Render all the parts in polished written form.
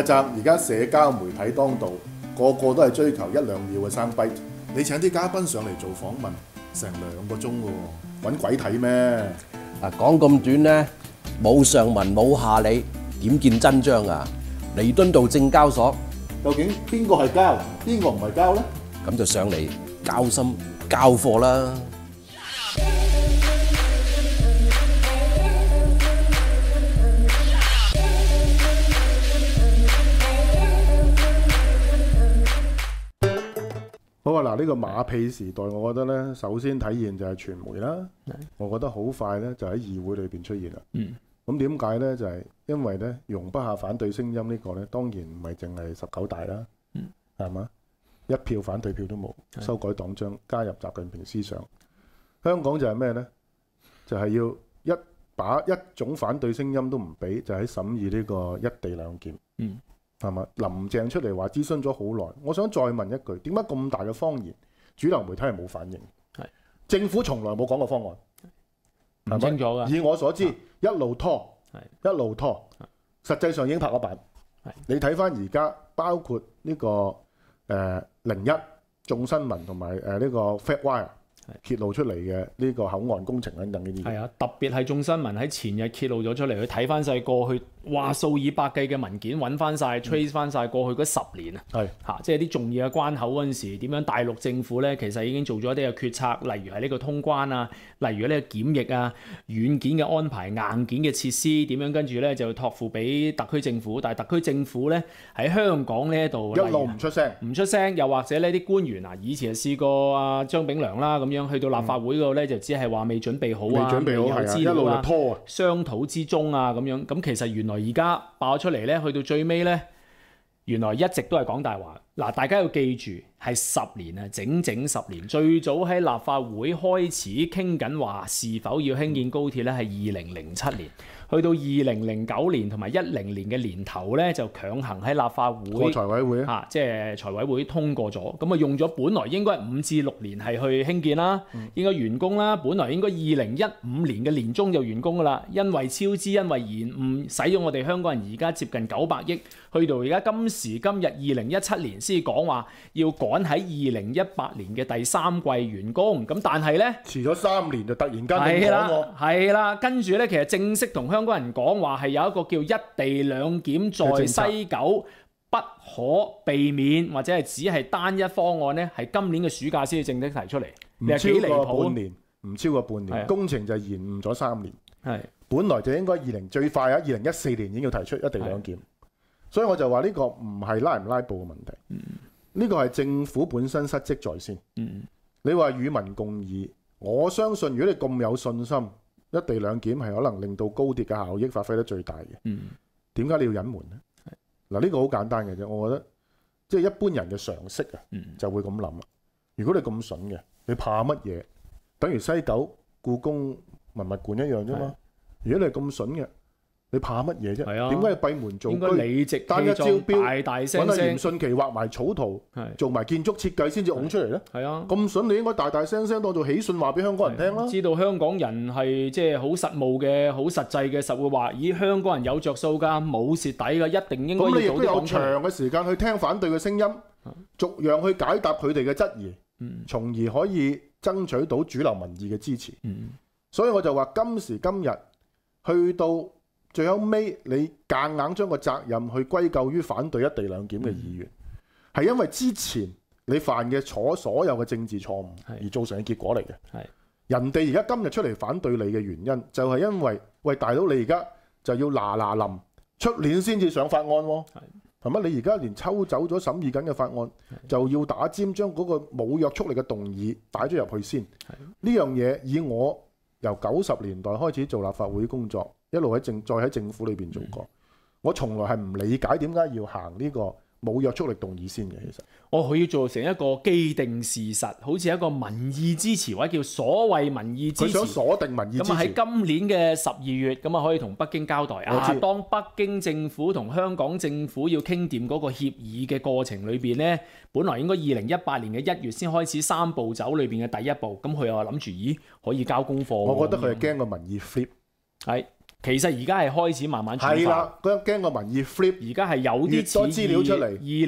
阿澤，而家社交媒體當道，個個都係追求1-2秒嘅生逼。你請啲嘉賓上嚟做訪問，成2個鐘喎，揾鬼睇咩？ 嗱，講咁短咧，冇上文冇下理，點見真章啊？彌敦道證交所， 究竟邊個係交，邊個唔係交呢？ 咁就上嚟交心交貨啦！ 好啊，嗱，呢個馬屁時代，我覺得呢，首先體現就係傳媒啦。我覺得好快呢，就喺議會裏邊出現啦。咁點解呢？就係因為呢，容不下反對聲音呢個呢，當然唔係淨係19大啦，係嘛？一票反對票都冇，修改黨章，加入習近平思想。香港就係咩呢？就係要一種反對聲音都唔俾，就喺審議呢個一地兩檢。係嘛？林鄭出嚟話諮詢咗好耐，我想再問一句：點解咁大嘅謊言，主流媒體係冇反應？政府從來冇講過方案， 唔清楚㗎。 以我所知，一路拖，實際上已經拍咗板。你睇翻而家，包括呢個01眾新聞同埋呢個 FactWire 揭露出嚟嘅呢個口岸工程等等呢啲。 係啊，特別係眾新聞喺前日揭露咗出嚟，佢睇翻晒過去，話數以百計嘅文件揾翻晒 trace 翻晒過去嗰10年啊，即係啲重要嘅關口嗰陣時，點樣大陸政府咧其實已經做咗一啲嘅決策，例如係呢個通關啊，例如呢個檢疫啊，軟件嘅安排、硬件嘅設施點樣跟住咧就託付俾特區政府，但係特區政府咧喺香港呢一度一路唔出聲， 又或者呢啲官員啊，以前試過阿張炳良啦咁樣去到立法會嗰度咧就只係話未準備好啊，未有資料啊，商討之中啊咁樣，咁其實原來而家爆出嚟咧，去到最尾咧，原來一直都係講大話。嗱，大家要記住，係10年啊，整整10年。最早喺立法會開始傾緊話是否要興建高鐵咧，係2007年。去到2009年同埋10年嘅年頭咧，就強行喺立法會過財委會即係財委會通過咗。咁啊用咗本來應該5至6年係去興建啦，應該完工啦。本來應該2015年嘅年中就完工噶啦，因為超支，因為延誤，使咗我哋香港人而家接近900億，去到而家今時今日2017年先講話要趕喺2018年嘅第3季完工。咁但係咧遲咗3年就突然間係啦，跟住咧其實正式同香港人講話係有一個叫一地兩檢在西九不可避免，或者係只係單一方案咧，係今年嘅暑假先至正式提出嚟。 唔超過半年，唔超過半年，工程就延誤咗3年。本來就應該最快啊2014年已經要提出一地兩檢。所以我就話呢個唔係拉唔拉布嘅問題，呢個係政府本身失職在先。你話與民共議，我相信如果你咁有信心，一地兩檢係可能令到高鐵嘅效益發揮得最大嘅。點解你要隱瞞呢？嗱，呢個好簡單嘅啫，我覺得即係一般人嘅常識啊，就會咁諗啦。如果你咁筍嘅，你怕乜嘢？等於西九故宮文物館一樣啫嘛。如果你係咁筍嘅，你怕乜嘢啫？點解要閉門造車？單一招標， 大聲揾阿嚴迅奇畫埋草圖，做埋建築設計先至拱出嚟咧？咁筍你應該大大聲聲當做喜訊話俾香港人聽啦。 知道香港人係即係好實務嘅、好實際嘅，實會話：咦，香港人有着數㗎，冇蝕底㗎，一定應該要早啲講出嚟。咁你亦都有長嘅時間去聽反對嘅聲音，逐樣去解答佢哋嘅質疑，從而可以爭取到主流民意嘅支持。所以我就話今時今日去到最後尾，你夾硬將個責任去歸咎於反對一地兩檢嘅議員，係因為之前你犯嘅所有嘅政治錯誤而造成嘅結果嚟嘅。人哋而家今日出嚟反對你嘅原因，就係因為喂，大佬你而家就要嗱臨出年先至上法案喎，係咪？你而家連抽走咗審議緊嘅法案，就要打尖將嗰個冇約束力嘅動議擺咗入去先。呢樣嘢以我由90年代開始做立法會工作，一路再喺政府裏邊做過，我從來係唔理解點解要行呢個冇約束力動議先嘅。其實佢要做成一個既定事實，好似一個民意支持或者叫所謂民意支持。 佢想鎖定民意支持。 咁喺今年嘅12月，咁啊可以同北京交代當北京政府同香港政府要傾掂嗰個協議嘅過程裏邊呢，本來應該2018年嘅1月先開始3步走裏邊嘅第一步，咁佢又話諗住，咦可以交功課。 我覺得佢係驚個民意 flip。 其實而家係開始慢慢轉化。 係啦，驚個民意 flip。 而家係有啲似資料出嚟。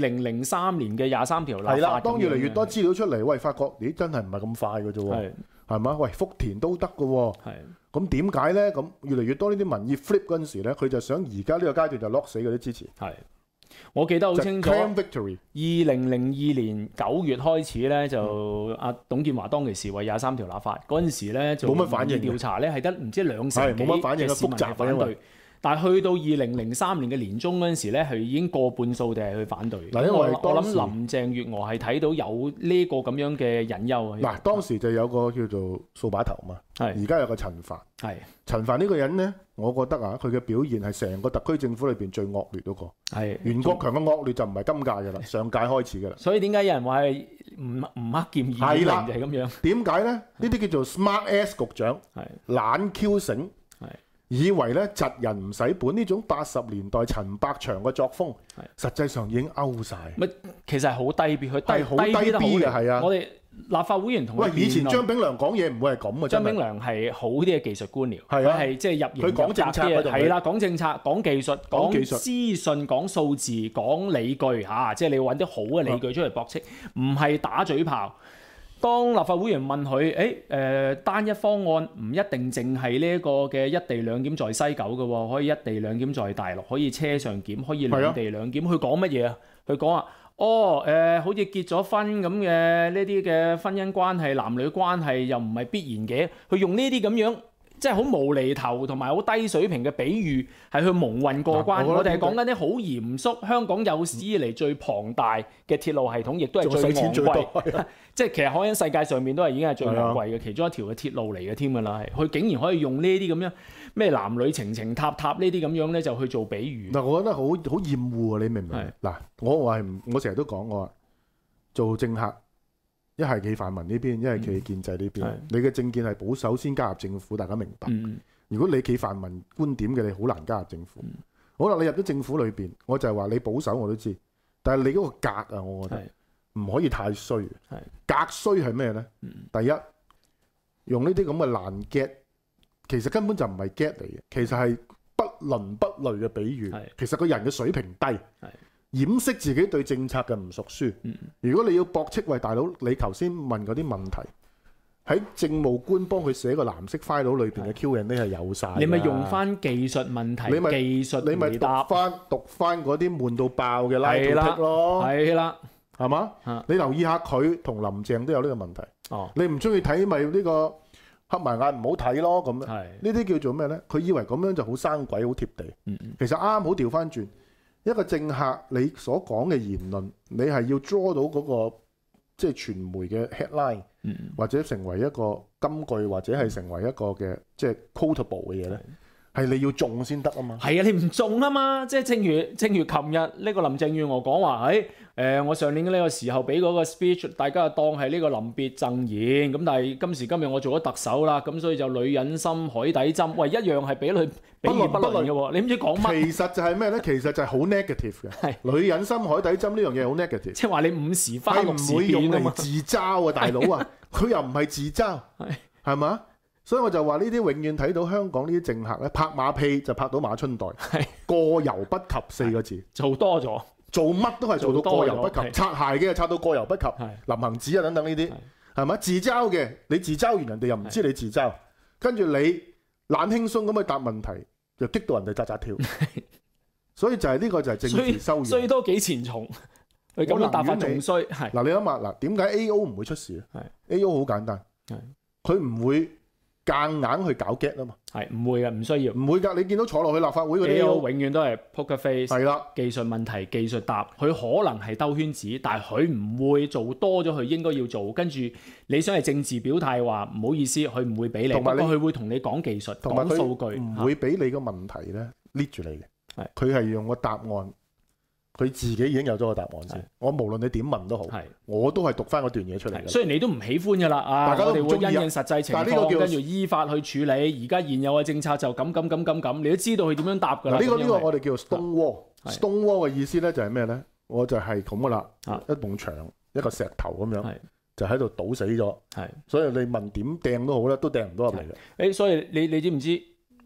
2003年嘅23條立法。 係啦，當越嚟越多資料出嚟，喂，發覺咦真係唔係咁快嘅啫喎。係嘛？喂，福田都得嘅喎。咁點解咧？咁越嚟越多呢啲民意 flip 嗰陣時咧，佢就想而家呢個階段就 lock 死嗰啲支持。 係。我記得好清楚。 2002 年9月開始咧，就阿董建華當其時為23條立法嗰陣時咧，做冇乜反應調查咧，係得唔知2成幾冇乜反應嘅市民係反對。但係去到2003年嘅年中嗰陣時咧，係已經過半數定係去反對。 嗱，因為我諗林鄭月娥係睇到有呢個咁樣嘅隱憂。 嗱，當時就有個叫做掃把頭嘛，而家有個陳帆。陳帆呢個人咧，我覺得啊，佢嘅表現係成個特區政府裏邊最惡劣嗰個。袁國強嘅惡劣就唔係今屆嘅啦，上屆開始嘅啦。 所以點解有人話係唔克儉2.0就係咁樣？ 點解咧？呢啲叫做 smart ass 局長，懶 Q 醒。以為咧窒人唔使本，呢種80年代陳百祥嘅作風，實際上已經 out 晒。 其實係好低 B， 佢好低 B 嘅，係啊。 我哋立法會議員同佢以前張炳良講嘢唔會係咁嘅。 張炳良係好啲嘅技術官僚， 佢係即係入型佢講政策嘅， 係啦，講政策、講技術、講資訊、講數字、講理據嚇，即係你要揾啲好嘅理據出嚟駁斥，唔係打嘴炮。當立法會議員問佢，單一方案唔一定淨係呢一個嘅一地兩檢在西九嘅喎，可以一地兩檢在大陸，可以車上檢，可以兩地兩檢。佢講乜嘢啊？佢講話，好似結咗婚咁嘅呢啲嘅婚姻關係、男女關係又唔係必然嘅。佢用呢啲咁樣即係好無厘頭同埋好低水平嘅比喻，係去蒙混過關。我哋係講緊啲好嚴肅，香港有史以嚟最龐大嘅鐵路系統，亦都係最昂貴。即係其實可能世界上面都係已經係最昂貴嘅其中一條嘅鐵路嚟嘅添㗎啦。佢竟然可以用呢啲咁樣咩男女情情塔塔呢啲咁樣咧，就去做比喻。 嗱，我覺得好厭惡啊！你明唔明？嗱，我成日都講，我話做政客，一係企泛民呢邊，一係企建制呢邊。你嘅政見係保守先加入政府，大家明白。如果你企泛民觀點嘅，你好難加入政府。好啦，你入咗政府裏邊，我就係話你保守我都知，但係你嗰個格啊，我覺得唔可以太衰。格衰係咩咧？第一，用呢啲咁嘅爛 get，其實根本就唔係 get 嚟嘅，其實係不倫不類嘅比喻。其實個人嘅水平低，掩飾自己對政策嘅唔熟悉。如果你要駁斥，喂大佬，你頭先問嗰啲問題，喺政務官幫佢寫個藍色 file 裏邊嘅 Q&A 係有晒。你咪用翻技術問題，技術回答， 讀翻嗰啲悶到爆嘅拉圖剔咯。係啦。係嘛？你留意下佢同林鄭都有呢個問題。你唔中意睇咪呢個黑埋眼唔好睇咯咁。呢啲叫做咩咧？佢以為咁樣就好生鬼好貼地。其實啱好調翻轉，一個政客你所講嘅言論，你係要 draw 到嗰個即係傳媒嘅 headline，或者成為一個金句，或者係成為一個嘅即係 quotable 嘅嘢咧。係你要中先得啊嘛。係啊，你唔中啊嘛。即係正如琴日呢個林鄭月娥講話，我上年嘅呢個時候俾嗰個 speech， 大家就當係呢個臨別贈言。咁但係今時今日我做咗特首啦，咁所以就女人心海底針，喂一樣係比喻不倫嘅喎。你唔知講乜？其實就係咩咧？其實就係好 negative 嘅。女人心海底針呢樣嘢好 negative。即係話你午時花六時變啊嘛。係唔會用嚟自嘲啊，大佬啊，佢又唔係自嘲，係嘛？所以我就話呢啲永遠睇到香港呢啲政客咧，拍馬屁就拍到馬春袋，過猶不及4個字，做多咗，做乜都係做到過猶不及，擦鞋嘅就擦到過猶不及，林行止啊等等呢啲，係咪？自嘲嘅你自嘲完人哋又唔知你自嘲，跟住你懶輕鬆咁去答問題，就激到人哋扎扎跳，所以就係呢個就係政治修養，衰多幾錢重，佢咁樣答法仲衰。嗱你諗下嗱，點解 A.O. 唔會出事咧？A.O. 好簡單，佢唔會夾硬去搞 get 啊嘛，係唔會嘅，唔需要，唔會㗎。你見到坐落去立法會嗰啲，永遠都係 poker face，係啦，技術問題、技術答，佢可能係兜圈子，但係佢唔會做多咗佢應該要做。跟住你想係政治表態話唔好意思，佢唔會俾你，不過佢會同你講技術、講數據，唔會俾你個問題咧 lead 住你嘅。係，佢係用個答案。佢自己已經有咗個答案先，我無論你點問都好，我都係讀翻嗰段嘢出嚟嘅。雖然你都唔喜歡㗎啦，大家都唔中意，我哋會因應實際情況，跟住依法去處理。而家現有嘅政策就咁，你都知道佢點樣答㗎啦。呢個我哋叫做 stone wall。stone wall 嘅意思咧就係咩咧？我就係咁㗎啦，一埲牆一個石頭咁樣，就喺度倒死咗。所以你問點掟都好咧，都掟唔到入嚟嘅。所以你知唔知？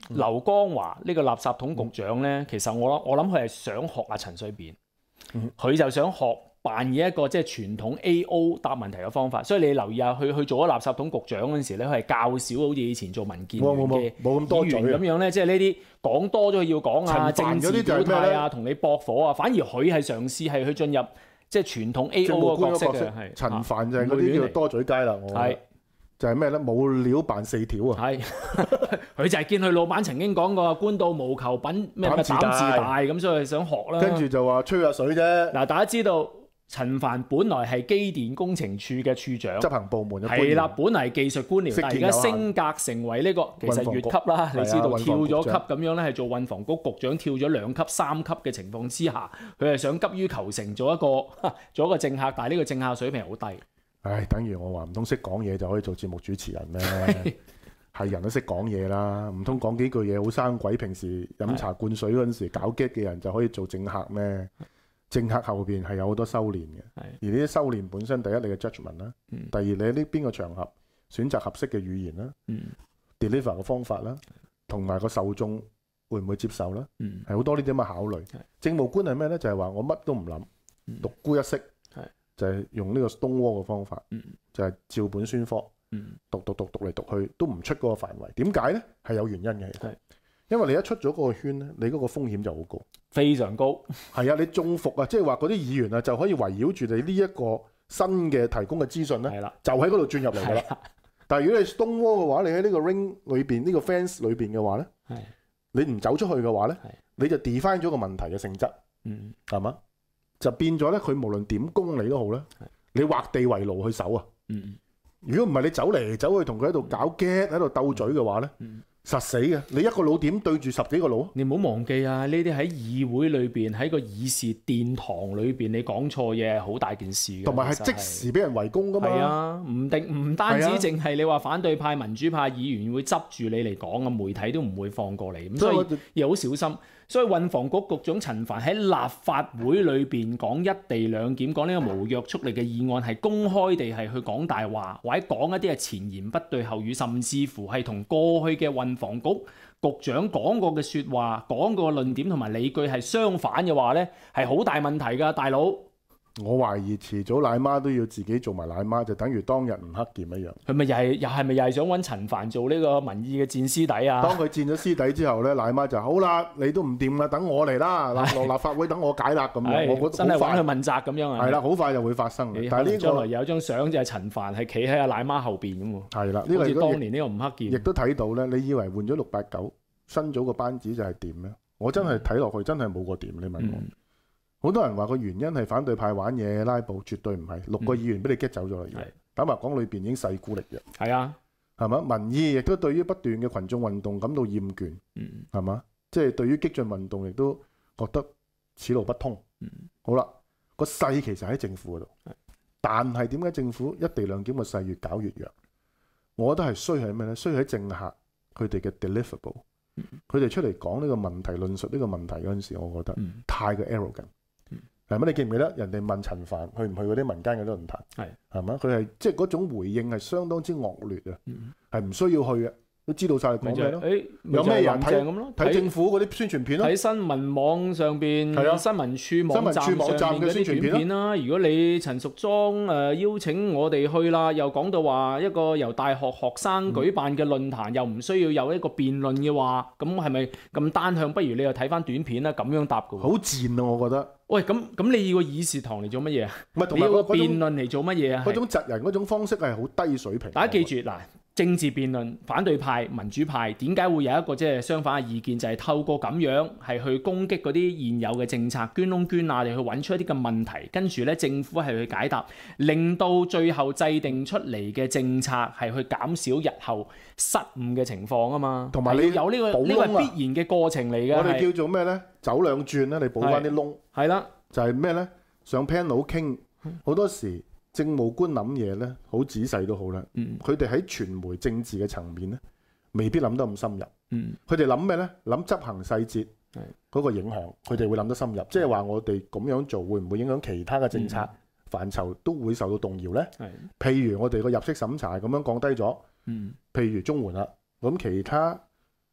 劉江華呢個垃圾桶局長咧，其實我諗佢係想學阿陳水扁，佢就想學扮演一個即係傳統 A.O. 答問題嘅方法。所以你留意下，佢做咗垃圾桶局長嗰陣時咧，佢係較少好似以前做民建聯嘅議員咁樣咧，即係呢啲講多咗要講啊，政治表態啊，同你駁火啊，反而佢係嘗試係去進入即係傳統 A.O. 嘅角色嘅。 陳帆就係嗰啲叫多嘴雞啦，我就係咩咧？冇料扮4條啊！ 係佢就係見佢老闆曾經講過官到無求品咩膽自大咁，所以想學啦。 跟住就話吹下水啫。 嗱，大家知道陳帆本來係機電工程處嘅處長， 執行部門嘅官員係啦，本嚟技術官僚，但係而家升格成為呢個其實越級啦。你知道跳咗級咁樣咧，係做運房局局長，跳咗2級、3級嘅情況之下，佢係想急於求成做一個政客，但係呢個政客水平好低。 唉，等於我話唔通識講嘢就可以做節目主持人咩？係人都識講嘢啦，唔通講幾句嘢好生鬼？平時飲茶灌水嗰陣時搞 gag 嘅人就可以做政客咩？政客後邊係有好多修練嘅，而呢啲修練本身第一你嘅 judgment 啦，第二你喺呢邊個場合選擇合適嘅語言啦，deliver 嘅方法啦，同埋個受眾會唔會接受啦，係好多呢啲咁嘅考慮。政務官係咩咧？就係話我乜都唔諗，獨孤一式。就係用呢個 Stonewall 嘅方法，就係照本宣科，讀嚟讀去都唔出嗰個範圍。點解咧？係有原因嘅，因為你一出咗嗰個圈咧，你嗰個風險就好高， 非常高。 係啊，你中伏啊，即係話嗰啲議員啊就可以圍繞住你呢一個新嘅提供嘅資訊咧，就喺嗰度轉入嚟㗎啦。但係如果你 Stonewall 嘅話，你喺呢個 ring 裏邊，呢個 fence 裏邊嘅話咧，你唔走出去嘅話咧，你就 define 咗個問題嘅性質，係嘛？就變咗咧，佢無論點攻你都好咧，你畫地為牢去守啊！如果唔係你走嚟走去同佢喺度搞 get 喺度鬥嘴嘅話咧，實死嘅。你一個腦點對住10幾個腦？你唔好忘記啊！呢啲喺議會裏邊，喺個議事殿堂裏邊，你講錯嘢係好大件事嘅。 同埋係即時俾人圍攻噶嘛？ 係啊，唔單止淨係你話反對派、民主派議員會執住你嚟講啊，媒體都唔會放過你。咁所以要好小心。所以運房局局長陳帆喺立法會裏邊講一地兩檢，講呢個無約束力嘅議案，係公開地係去講大話，或者講一啲係前言不對後語，甚至乎係同過去嘅運房局局長講過嘅説話、講過嘅論點同埋理據係相反嘅話咧，係好大問題㗎，大佬。 我懷疑遲早奶媽都要自己做埋奶媽，就等於當日吳克儉一樣。 佢咪又係想揾陳帆做呢個民意嘅戰師弟啊？ 當佢戰咗師弟之後咧，奶媽就好啦，你都唔掂啦，等我嚟啦，落立法會等我解啦咁樣。我覺得真係揾佢問責咁樣啊！ 係啦，好快就會發生。 但係呢將來有張相就係陳帆係企喺阿奶媽後邊咁喎。 係啦， 好似當年呢個吳克儉。 亦都睇到咧，你以為換咗689新組個班子就係掂咩？我真係睇落去真係冇個掂。你問我。好多人話個原因係反對派玩嘢拉布，絕對唔係。6個議員俾你激走咗啦，坦白講裏邊已經勢孤力弱。 係啊， 係嘛？民意亦都對於不斷嘅群眾運動感到厭倦，係嘛？即係對於激進運動亦都覺得此路不通。好啦，個勢其實喺政府嗰度，但係點解政府一地兩檢個勢越搞越弱？我覺得係衰喺咩咧？衰喺政客佢哋嘅 deliverable，佢哋出嚟講呢個問題、論述呢個問題嗰陣時，我覺得太過 arrogant。係咪？你記唔記得人哋問陳帆去唔去嗰啲民間嘅論壇？係嘛？佢係即係嗰種回應係相當之惡劣啊！係唔需要去嘅，都知道晒你講咩咯。有咩人睇政府嗰啲宣傳片咯？ 睇新聞網上邊、新聞處網站嘅宣傳片啦。如果你陳淑莊邀請我哋去啦，又講到話一個由大學學生舉辦嘅論壇，又唔需要有一個辯論嘅話，咁係咪咁單向？不如你又睇翻短片啦，咁樣答嘅。 好賤啊！我覺得。 喂，咁你要個議事堂嚟做乜嘢啊？你要個辯論嚟做乜嘢啊？ 嗰種窒人嗰種方式係好低水平。 大家記住嗱，政治辯論，反對派、民主派點解會有一個即係相反嘅意見？就係透過咁樣係去攻擊嗰啲現有嘅政策，捐窿捐罅，嚟去揾出一啲嘅問題，跟住咧政府係去解答，令到最後制定出嚟嘅政策係去減少日後失誤嘅情況啊嘛。同埋你有呢個係必然嘅過程嚟嘅。 我哋叫做咩咧？走兩轉咧，你補翻啲窿。 係啦， 就係咩咧？上 panel 傾，好多時政務官諗嘢咧，好仔細都好啦。佢哋喺傳媒政治嘅層面咧，未必諗得咁深入。佢哋諗咩咧？諗執行細節嗰個影響，佢哋會諗得深入。即係話我哋咁樣做，會唔會影響其他嘅政策範疇都會受到動搖咧？譬如我哋個入息審查咁樣降低咗，譬如綜援啦，咁其他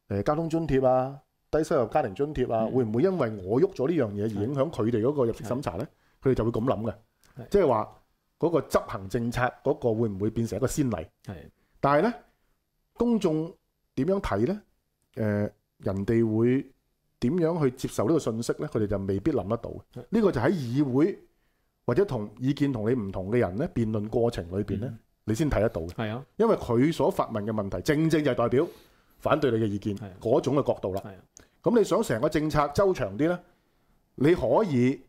交通津貼啊、低收入家庭津貼啊，會唔會因為我喐咗呢樣嘢而影響佢哋嗰個入息審查咧？佢哋就會咁諗嘅，即係話嗰個執行政策嗰個會唔會變成一個先例？但係咧，公眾點樣睇咧？人哋會點樣去接受呢個信息咧？佢哋就未必諗得到。呢個就喺議會或者同意見同你唔同嘅人咧辯論過程裏邊咧，你先睇得到嘅。係啊，因為佢所發問嘅問題，正正就係代表反對你嘅意見嗰種嘅角度啦。咁你想成個政策周詳啲咧，你可以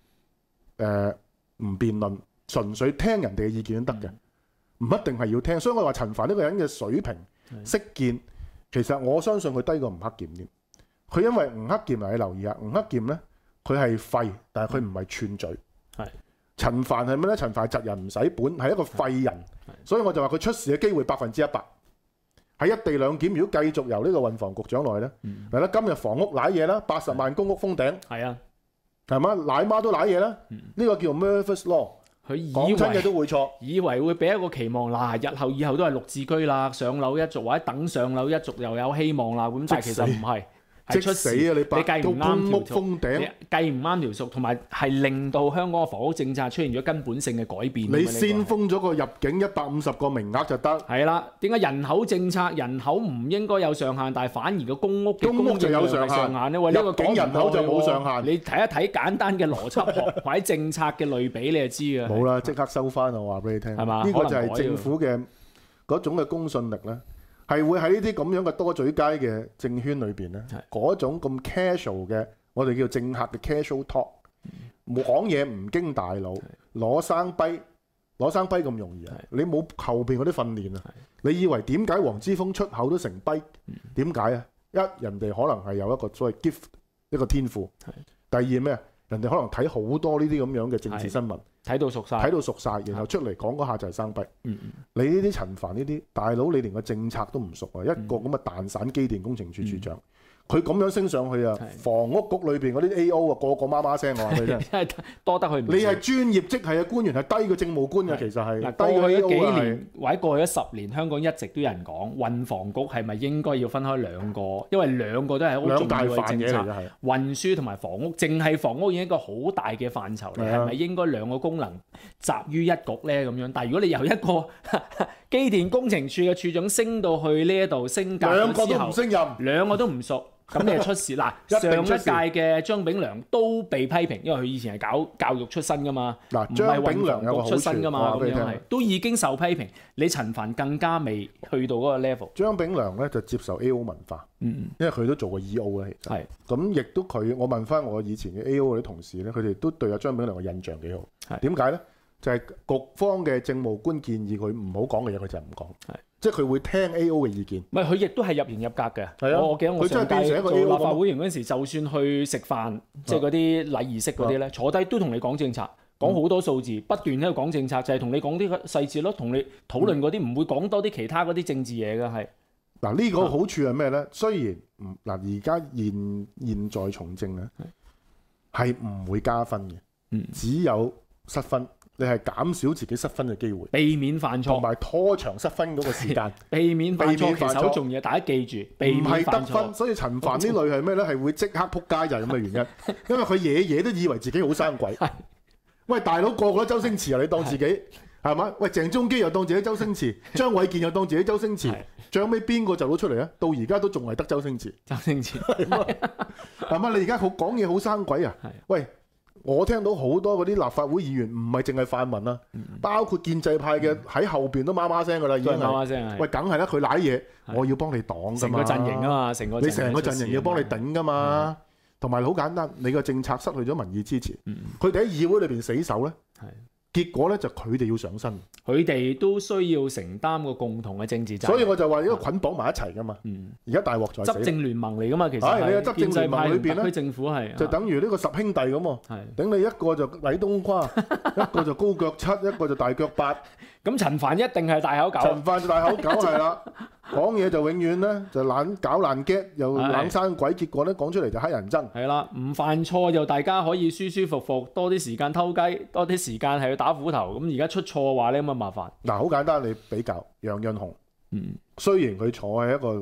唔辯論，純粹聽人哋嘅意見都得嘅，唔一定係要聽。所以我話陳帆呢個人嘅水平、識見，其實我相信佢低過吳克儉添。佢因為吳克儉嚟，你留意下，吳克儉咧佢係廢，但係佢唔係串嘴。陳帆係咩咧？陳帆係窒人唔使本，係一個廢人。所以我就話佢出事嘅機會100%。喺一地兩檢，如果繼續由呢個運房局長落去咧，嗱咧今日房屋瀨嘢啦，80萬公屋封頂，係嘛？奶媽都瀨嘢啦，呢個叫 Murphy's Law。佢講親嘅都會錯， 以為會俾一個期望嗱，日後以後都係綠置居啦，上樓一族或者等上樓一族又有希望啦，咁但係其實唔係。 即死啊！你計唔啱條數， 你計唔啱條數，同埋係令到香港嘅房屋政策出現咗根本性嘅改變。 你先封咗個入境150個名額就得。 係啦，點解人口政策人口唔應該有上限，但係反而個公屋就有上限咧？ 入境人口就冇上限。 你睇一睇簡單嘅邏輯學或者政策嘅類比，你就知㗎。 冇啦，即刻收翻我話俾你聽。係嘛？呢個就係政府嘅嗰種嘅公信力咧。係會喺呢啲咁樣嘅多嘴街嘅政圈裏邊咧，嗰種咁 casual 嘅，我哋叫政客嘅 casual talk，講嘢唔經大腦，攞生跛咁容易啊！你冇後邊嗰啲訓練啊！你以為點解黃之鋒出口都成跛？點解啊？人哋可能係有一個所謂 gift 一個天賦。第二咩？人哋可能睇好多呢啲咁樣嘅政治新聞。 睇到熟晒， 然後出嚟講嗰下就係生跛。你呢啲陳帆呢啲大佬，你連個政策都唔熟啊！一個咁嘅蛋散機電工程處處長，佢咁樣升上去啊！房屋局裏邊嗰啲 A.O. 啊，個個媽媽聲我話俾你聽， 真係多得佢。你係專業職系嘅官員，係低過政務官嘅，其實係低過 A.O. 過去幾年或者過去10年，香港一直都有人講運房局係咪應該要分開兩個？因為兩個都係好重要嘅政策。運輸同埋房屋，淨係房屋已經一個好大嘅範疇嚟，係咪應該兩個功能集於一局咧？咁樣，但係如果你由一個機電工程處嘅處長升到去呢一度升格之後， 兩個都唔升任， 兩個都唔熟。咁你就出事嗱，上一屆嘅張炳良都被批評，因為佢以前係搞教育出身噶嘛，唔係運房局出身噶嘛，咁樣係都已經受批評。你陳帆更加未去到嗰個 level。 張炳良咧就接受 A.O. 文化，因為佢都做過 E.O. 咧，其實係咁，亦都我問翻我以前嘅 A.O. 嗰啲同事咧，佢哋都對阿張炳良嘅印象幾好。點解咧？就係局方嘅政務官建議佢唔好講嘅嘢，佢就唔講。即係佢會聽 A.O. 嘅意見，唔係佢亦都係入型入格嘅。係啊，我記得我上屆做立法會議員嗰陣時，就算去食飯，即係嗰啲禮儀式嗰啲咧，坐低都同你講政策，講好多數字，不斷喺度講政策，就係同你講啲細節咯，同你討論嗰啲，唔會講多啲其他嗰啲政治嘢嘅係。嗱，呢個好處係咩咧？雖然而家現在從政咧係唔會加分嘅，只有失分。你係減少自己失分嘅機會，避免犯錯，同埋拖長失分嗰個時間，避免犯錯其實好重要，大家記住，唔係得分。所以陳帆呢類係咩咧？係會即刻撲街就係咁嘅原因，因為佢嘢都以為自己好生鬼。喂，大佬個個都周星馳啊！你當自己係嘛？喂，鄭中基又當自己周星馳，張衛健又當自己周星馳，最後尾邊個走到出嚟啊？到而家都仲係得周星馳。周星馳係嘛？你而家講嘢好生鬼啊！喂。我聽到好多嗰啲立法會議員唔係淨係泛民啊，包括建制派嘅喺後邊都媽媽聲噶啦，已經係。媽媽聲喂，梗係啦，佢賴嘢，我要幫你擋噶嘛。成個陣營啊嘛，你成個陣營要幫你頂噶嘛。同埋好簡單，你個政策失去咗民意支持，佢哋喺議會裏邊死守咧。結果咧就佢哋要上身，佢哋都需要承擔個共同嘅政治責任。所以我就話呢個捆綁埋一齊噶嘛。而家大鑊在死。執政聯盟嚟噶嘛，其實係。你個執政聯盟裏邊咧，特區政府係就等於呢個10兄弟咁喎。係。頂你一個就禮東跨，一個就高腳七，一個就大腳八。咁陳帆一定係大口狗。陳帆就大口狗係啦，講嘢就永遠咧就搞爛 get，又冷生鬼，結果咧講出嚟就乞人憎。係啦，唔犯錯就大家可以舒舒服服，多啲時間偷雞，多啲時間係去打斧頭。咁而家出錯嘅話咧，咁啊麻煩。嗱，好簡單，你比較楊潤雄，雖然佢坐喺一個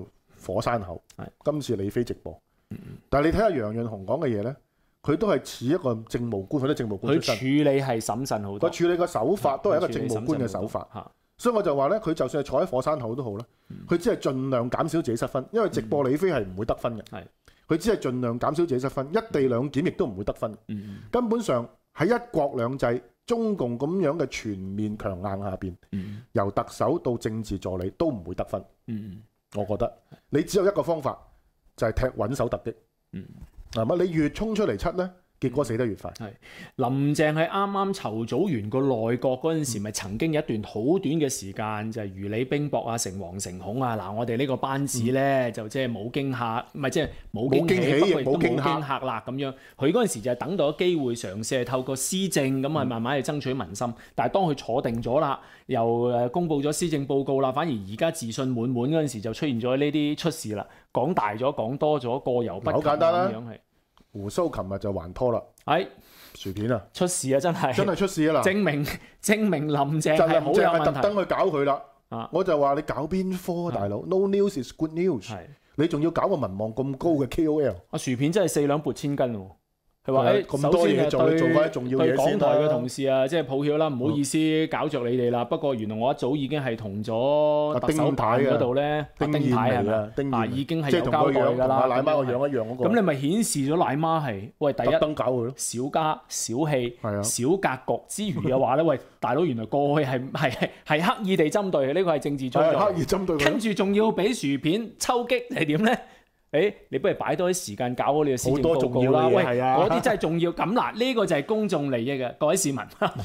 火山口。今次李飛直播，但係你睇下楊潤雄講嘅嘢咧，佢都係似一個政務官，佢都政務官出身。 佢處理係審慎好多。 佢處理嘅手法都係一個政務官嘅手法。所以我就話咧，佢就算係坐喺火山口都好啦，佢只係盡量減少自己失分，因為直播李飛係唔會得分嘅。佢只係盡量減少自己失分，一地兩檢亦都唔會得分。根本上喺一國兩制、中共咁樣嘅全面強硬下邊，由特首到政治助理都唔會得分。我覺得你只有一個方法，就係踢穩守突擊。係嘛？你越衝出嚟出咧，結果死得越快。 林鄭係啱啱籌組完個內閣嗰陣時，咪曾經有一段好短嘅時間，就係如履冰雹啊、誠惶誠恐啊。嗱，我哋呢個班子咧就即係冇驚嚇，唔係即係冇驚喜，不過亦都冇驚嚇啦咁樣。佢嗰陣時就係等到個機會，嘗試係透過施政咁啊，慢慢去爭取民心。但係當佢坐定咗啦，又公佈咗施政報告啦，反而而家自信滿滿嗰陣時就出現咗呢啲出事啦，講大咗、講多咗、過猶不及咁樣係。 胡鬚琴日就還拖啦，薯片啊， 出事啊，真係出事啊啦， 證明林鄭係好有問題， 特登去搞佢啦。我就話你搞邊科大佬 ？No news is good news。你仲要搞個民望咁高嘅 KOL？ 薯片真係4兩撥千斤喎。佢話咁多嘢做，你做翻重要嘢先啦。對港台嘅同事啊，即係抱歉啦，唔好意思搞着你哋啦。不過原來我一早已經係同咗特首辦嗰度咧，丁太係咪已經係有交代㗎啦。 奶媽個樣一樣嗰個。 咁你咪顯示咗奶媽係喂第一特登搞佢咯， 小家小氣小格局之餘嘅話咧，喂大佬原來過去係刻意地針對嘅，呢個係政治操作。 刻意針對。跟住仲要俾薯片抽擊係點咧？你不如擺多啲時間搞好你嘅施政報告啦。喂，嗰啲真係重要。咁嗱，呢個就係公眾利益嘅，各位市民。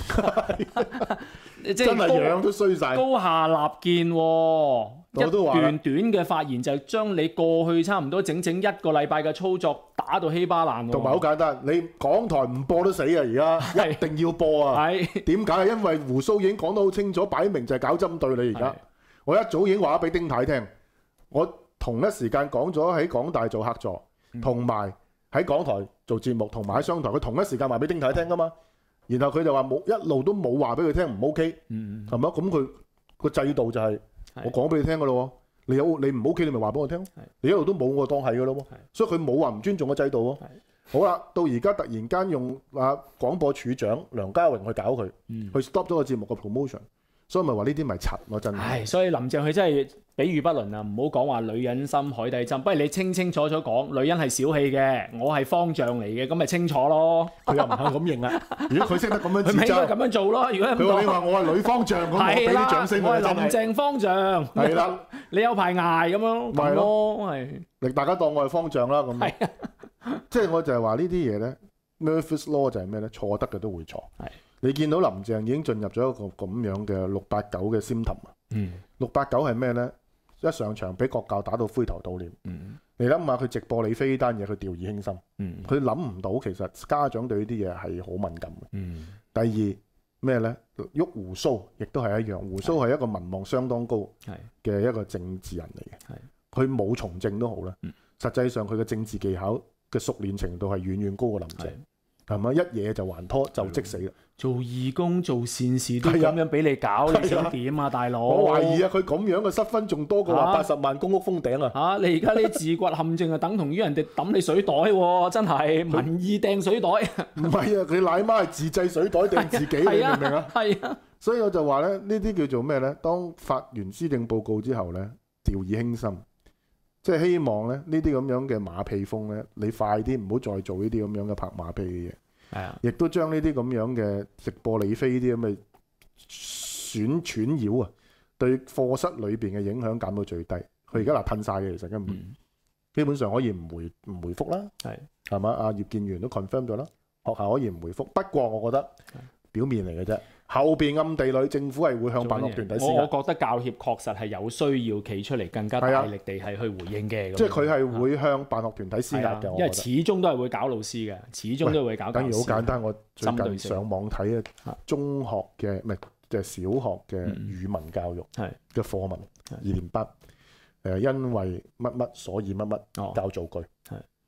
真係樣都衰晒， 高下立見。一段短嘅發言就將你過去差唔多整一個禮拜嘅操作打到稀巴爛。 同埋好簡單，你港台唔播都死啊！而家一定要播啊！點解？因為胡鬚已經講得好清楚，擺明就係搞針對你而家。我一早已經話咗俾丁太聽，我同一時間講咗喺港大做客座，同埋喺港台做節目，同埋喺商台，佢同一時間話俾丁太聽噶嘛。然後佢就話冇一路都冇話俾佢聽唔 OK，係咪？咁佢個制度就係我講俾你聽噶咯。你唔 OK，你咪話俾我聽。你一路都冇，我當係噶咯。所以佢冇話唔尊重個制度。好啦，到而家突然間用廣播處長梁家榮去搞佢，去 stop 咗個節目嘅 promotion。所以咪話呢啲咪柒咯，真係。 所以林鄭佢真係比喻不倫啊！唔好講話女人心海底針，不如你清清楚楚講，女人係小氣嘅，我係方丈嚟嘅，咁咪清楚咯。 佢又唔肯咁認啊！如果佢識得咁樣自嘲， 佢咪應該咁樣做咯。如果佢話你話我係女方丈咁，我俾啲掌聲。 我係林鄭方丈。係啦，你有排捱咁樣。 咪咯，係。大家當我係方丈啦咁。即係我就係話呢啲嘢咧 ，Murphy's Law 就係咩咧？錯得嘅都會錯。你見到林鄭已經進入咗一個咁樣嘅689嘅 symptom 啊！689係咩咧？一上場俾國教打到灰頭土臉。你諗下佢直播李飛呢單嘢，佢掉以輕心。佢諗唔到其實家長對呢啲嘢係好敏感嘅。第二咩咧？喐胡鬚亦都係一樣。胡鬚係一個民望相當高嘅一個政治人嚟嘅。佢冇從政都好啦。實際上佢嘅政治技巧嘅熟練程度係遠遠高過林鄭。係咪一嘢就還拖就即死啦？做義工做善事都咁樣俾你搞，你想點啊，大佬？我懷疑啊，佢咁樣嘅失分仲多過話80萬公屋封頂啊！你而家呢自掘陷阱啊，等同於人哋抌你水袋喎，真係民意掟水袋。唔係啊，佢奶媽係自製水袋掟自己，你明唔明啊？係啊，所以我就話咧，呢啲叫做咩咧？當發完施政報告之後咧，掉以輕心。即係希望咧，呢啲咁樣嘅馬屁風咧，你快啲唔好再做呢啲咁樣嘅拍馬屁嘅嘢。係啊，亦都將呢啲咁樣嘅直播李飛呢啲咁嘅串擾啊，對課室裏邊嘅影響減到最低。佢而家褪晒嘅，其實根本基本上可以唔回覆啦。係嘛？阿葉建源都 confirm 咗啦，學校可以唔回覆。不過我覺得表面嚟嘅啫。後邊暗地裏政府係會向辦學團體施壓。我覺得教協確實係有需要企出嚟更加大力地係去回應嘅。即係佢係會向辦學團體施壓嘅。因為始終都係會搞老師嘅，始終都會搞教師。等於好簡單，我最近上網睇中學嘅唔係即係小學嘅語文教育嘅課文2年班，因為乜乜所以乜乜教造句。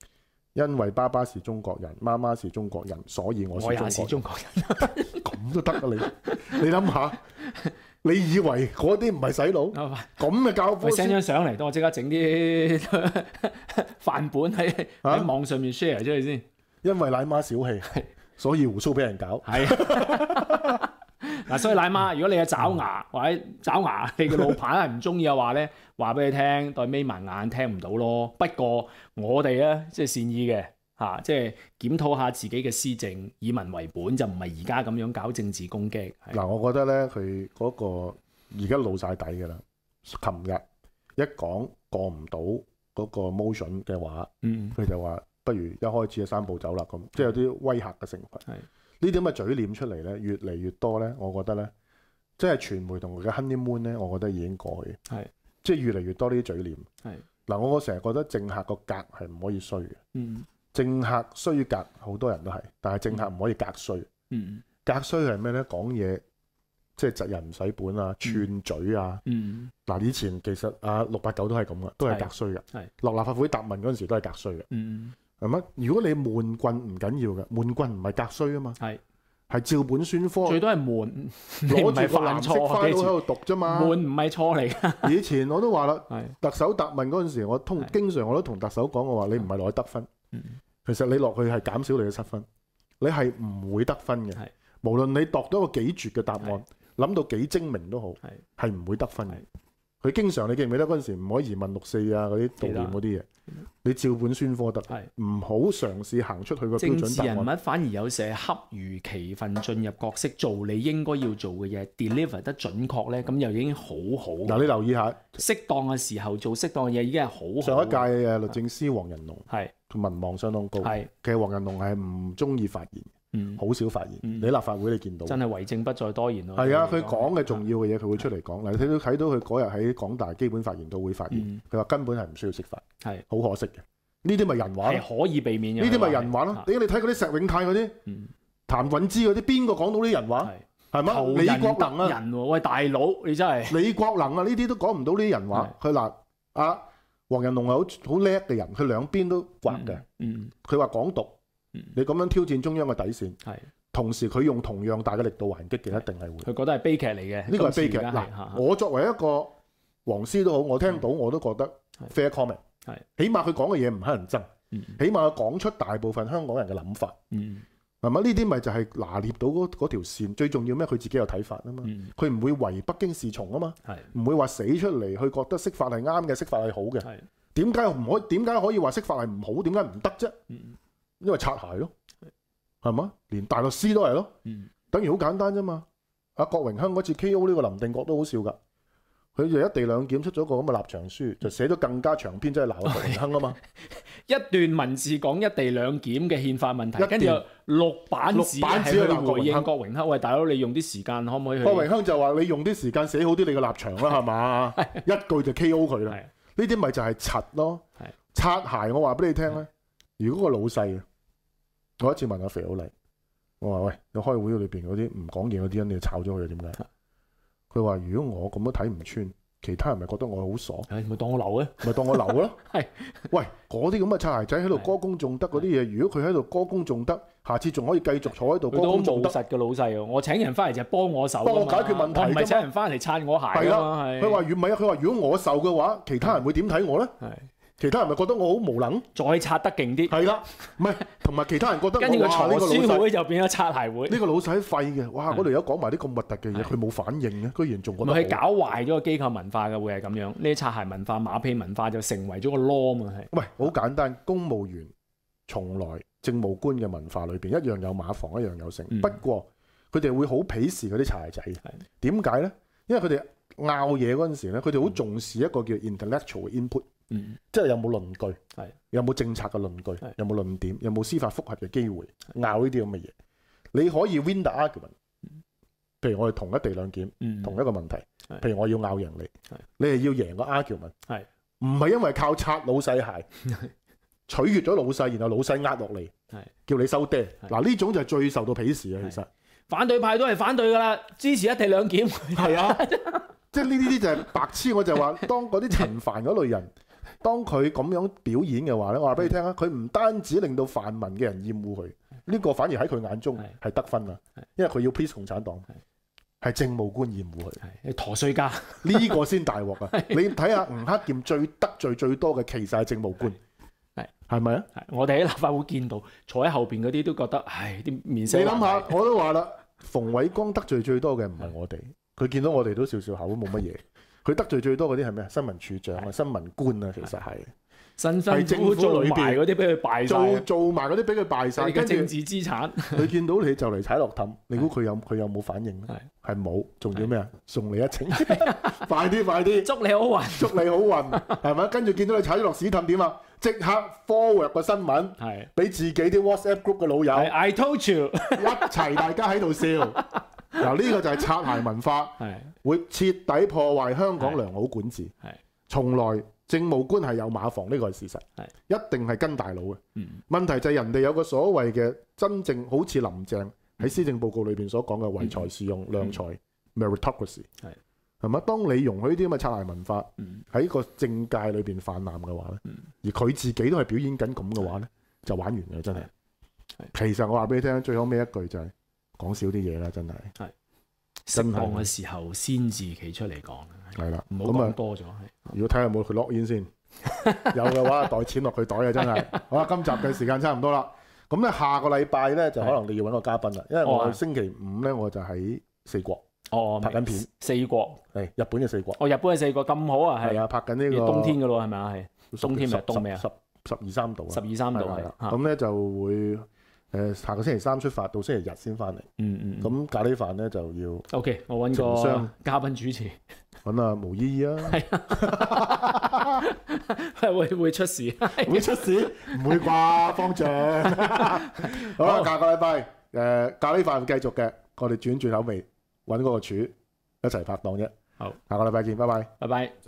因為爸爸是中國人，媽媽是中國人，所以我也是中國人。 咁都得啊你諗下，你以為嗰啲唔係洗腦？咁嘅教科書 ，send 張相嚟，等我即刻整啲範本喺網上面 share 出去先。 因為奶媽小氣，所以胡鬚俾人搞。 係嗱，所以奶媽，如果你嘅爪牙或者爪牙，你嘅老闆係唔中意嘅話咧，話俾你聽，對眯埋眼聽唔到咯。不過我哋咧即係善意嘅嚇，即係檢討下自己嘅施政，以民為本，就唔係而家咁樣搞政治攻擊。 嗱，我覺得咧佢嗰個而家露晒底㗎啦。琴日一講過唔到嗰個 motion 嘅話，佢就話不如一開始就三步走啦咁，即係有啲威嚇嘅成分。呢啲咁嘅嘴臉出嚟咧，越嚟越多咧，我覺得咧，即係傳媒同佢嘅 honeymoon 咧，我覺得已經過去。即係越嚟越多呢啲嘴臉。嗱，我成日覺得政客個格係唔可以衰嘅。政客衰格好多人都係，但係政客唔可以格衰。格衰係咩咧？講嘢即係窒人唔使本啊，串嘴啊。嗱，以前其實689都係咁嘅，都係格衰嘅。落立法會答問嗰陣時都係格衰嘅。係咪？如果你悶棍唔緊要嘅，悶棍唔係格衰啊嘛，係照本宣科，最多係悶， 攞住個藍色 file 喺度讀啫嘛。悶唔係錯嚟㗎。 以前我都話啦，特首答問嗰陣時，經常我都同特首講，我話你唔係落去得分，其實你落去係減少你嘅失分，你係唔會得分嘅。無論你度到一個幾絕嘅答案，諗到幾精明都好，係唔會得分嘅。佢經常你記唔記得嗰陣時唔可以問64啊嗰啲悼念嗰啲嘢，你照本宣科得，唔好嘗試行出去個標準答案。政治人物反而有時係恰如其分進入角色，做你應該要做嘅嘢 ，deliver 得準確咧，咁又已經好好。嗱， 你留意下， 適當嘅時候做適當嘅嘢已經係好。 上一屆律政司黃仁龍民望相當高，其實黃仁龍係唔中意發言。好少發言。你立法會你見到真係為政不在多言咯。 係啊，佢講嘅重要嘅嘢佢會出嚟講。嗱，你睇到佢嗰日喺港大基本法研討會發言，佢話根本係唔需要釋法，係好可惜嘅。呢啲咪人話咯， 係可以避免嘅。 呢啲咪人話咯。你睇嗰啲石永泰嗰啲，譚允芝嗰啲，邊個講到啲人話？係嘛？李國能啊， 人喎，喂大佬，你真係李國能啊，呢啲都講唔到呢啲人話。佢嗱黃仁龍係好叻嘅人，佢兩邊都刮嘅。佢話港獨。你咁樣挑戰中央嘅底線，同時佢用同樣大嘅力度還擊嘅，一定係會。 佢覺得係悲劇嚟嘅， 呢個係悲劇。嗱，我作為一個黃絲都好，我聽到我都覺得 fair comment。起碼佢講嘅嘢唔乞人憎，起碼佢講出大部分香港人嘅諗法。係咪？呢啲咪就係拿捏到嗰條線。最重要咩？佢自己有睇法啊嘛。佢唔會唯北京是從啊嘛。唔會話死出嚟，佢覺得釋法係啱嘅，釋法係好嘅。點解唔可以？點解可以話釋法係唔好？點解唔得啫？因為擦鞋咯，係嘛？連大律師都係咯，等於好簡單啫嘛。阿郭榮鏗嗰次 KO 呢個林定國都好笑噶，佢就一地兩檢出咗個咁嘅立場書，就寫咗更加長篇，真係鬧阿郭榮鏗啊嘛。 一段文字講一地兩檢嘅憲法問題，跟住6版紙係去回應郭榮鏗。喂，大佬你用啲時間可唔可以？ 郭榮鏗就話你用啲時間寫好啲你嘅立場啦，係嘛？一句就 KO 佢啦。呢啲咪就係柒咯，擦鞋。我話俾你聽咧，如果個老細我一次問阿肥佬黎，我話喂，你開會裏邊嗰啲唔講嘢嗰啲人，你炒咗佢點解？佢話如果我咁都睇唔穿，其他人咪覺得我好傻？ 咪當我流咧？ 咪當我流咯？係。喂，嗰啲咁嘅擦鞋仔喺度歌功頌德嗰啲嘢，如果佢喺度歌功頌德，下次仲可以繼續坐喺度歌功頌德。 佢都務實嘅老細喎，我請人翻嚟就係幫我手， 幫我解決問題， 唔係請人翻嚟擦我鞋㗎嘛。係。 佢話唔係啊，佢話如果我受嘅話，其他人會點睇我咧？係。其他人咪覺得我好無能， 再擦得勁啲。 係啦，唔係同埋其他人覺得跟住個財書會就變咗擦鞋會。 呢個老細廢嘅，哇！嗰度有講埋啲咁核突嘅嘢，佢冇反應嘅，居然仲覺得。 佢搞壞咗個機構文化嘅，會係咁樣。呢啲擦鞋文化、馬屁文化就成為咗個 norm 啊！係。 喂，好簡單，公務員從來政務官嘅文化裏邊一樣有馬房，一樣有剩。不過佢哋會好鄙視嗰啲擦鞋仔。點解咧？因為佢哋拗嘢嗰陣時咧，佢哋好重視一個叫 intellectual input。即係有冇論據，有冇政策嘅論據，有冇論點，有冇司法覆核嘅機會，拗呢啲咁嘅嘢，你可以 win the argument。譬如我哋同一地兩檢，同一個問題，譬如我要拗贏你，你係要贏個 argument，唔係因為靠擦老細鞋，取悅咗老細，然後老細壓落嚟，叫你收爹。嗱，呢種就係最受到鄙視嘅。其實反對派都係反對噶啦，支持一地兩檢。 係啊，即係呢啲就係白痴。我就話當嗰啲陳帆嗰類人。 當佢咁樣表演嘅話咧，我話俾你聽啊，佢唔單止令到泛民嘅人厭惡佢，呢個反而喺佢眼中係得分啊，因為佢要 please 共產黨，係政務官厭惡佢， 陀衰家呢個先大鑊啊！你睇下吳克儉最得罪最多嘅其實係政務官，係咪啊？ 我哋喺立法會見到坐喺後邊嗰啲都覺得，唉，啲面色。 你諗下，我都話啦，馮偉光得罪最多嘅唔係我哋，佢見到我哋都笑笑口都冇乜嘢。佢得罪最多嗰啲係咩啊？新聞處長啊、新聞官啊，其實係辛辛苦苦做埋嗰啲俾佢敗晒， 做埋嗰啲俾佢敗晒， 跟住政治資產。 佢見到你就嚟踩落氹，你估佢有冇反應咧？係冇，仲要咩啊？送你一程，快啲！ 祝你好運， 祝你好運，係咪？跟住見到你踩咗落屎氹點啊？即刻 forward 個新聞，俾自己啲 WhatsApp group 嘅老友 ，I told you， 一齊大家喺度笑。嗱，呢個就係擦鞋文化，會徹底破壞香港良好管治。從來政務官係有馬房，呢個係事實，一定係跟大佬嘅。問題就係人哋有個所謂嘅真正好似林鄭喺施政報告裏邊所講嘅唯才是用、量才 meritocracy， 係咪？當你容許啲咁嘅擦鞋文化喺個政界裏邊泛濫嘅話咧，而佢自己都係表演緊咁嘅話咧，就玩完嘅真係。其實我話俾你聽，最後尾一句就係講少啲嘢啦，真係。 適當嘅時候先至企出嚟講， 係啦， 唔好講多咗。 如果睇下有冇佢落煙先，有嘅話袋錢落佢袋啊！真係。好啦，今集嘅時間差唔多啦。咁咧下個禮拜咧就可能你要揾個嘉賓啦，因為我星期五咧我就喺四國拍緊片。四國係日本嘅四國。日本嘅四國咁好啊！係啊，拍緊呢個冬天嘅咯，係咪啊？係冬天咪凍未啊？12-13度啊！12-13度係啦。咁咧就會。下個星期三出發，到星期日先翻嚟。咁咖喱飯咧就要。OK， 我揾個嘉賓主持。揾阿毛姨姨啊。係會出事？會出事？唔會啩，方丈。好啦，下個禮拜咖喱飯繼續嘅，我哋轉口味，揾嗰個廚一齊拍檔啫。好，下個禮拜見，拜拜。拜拜。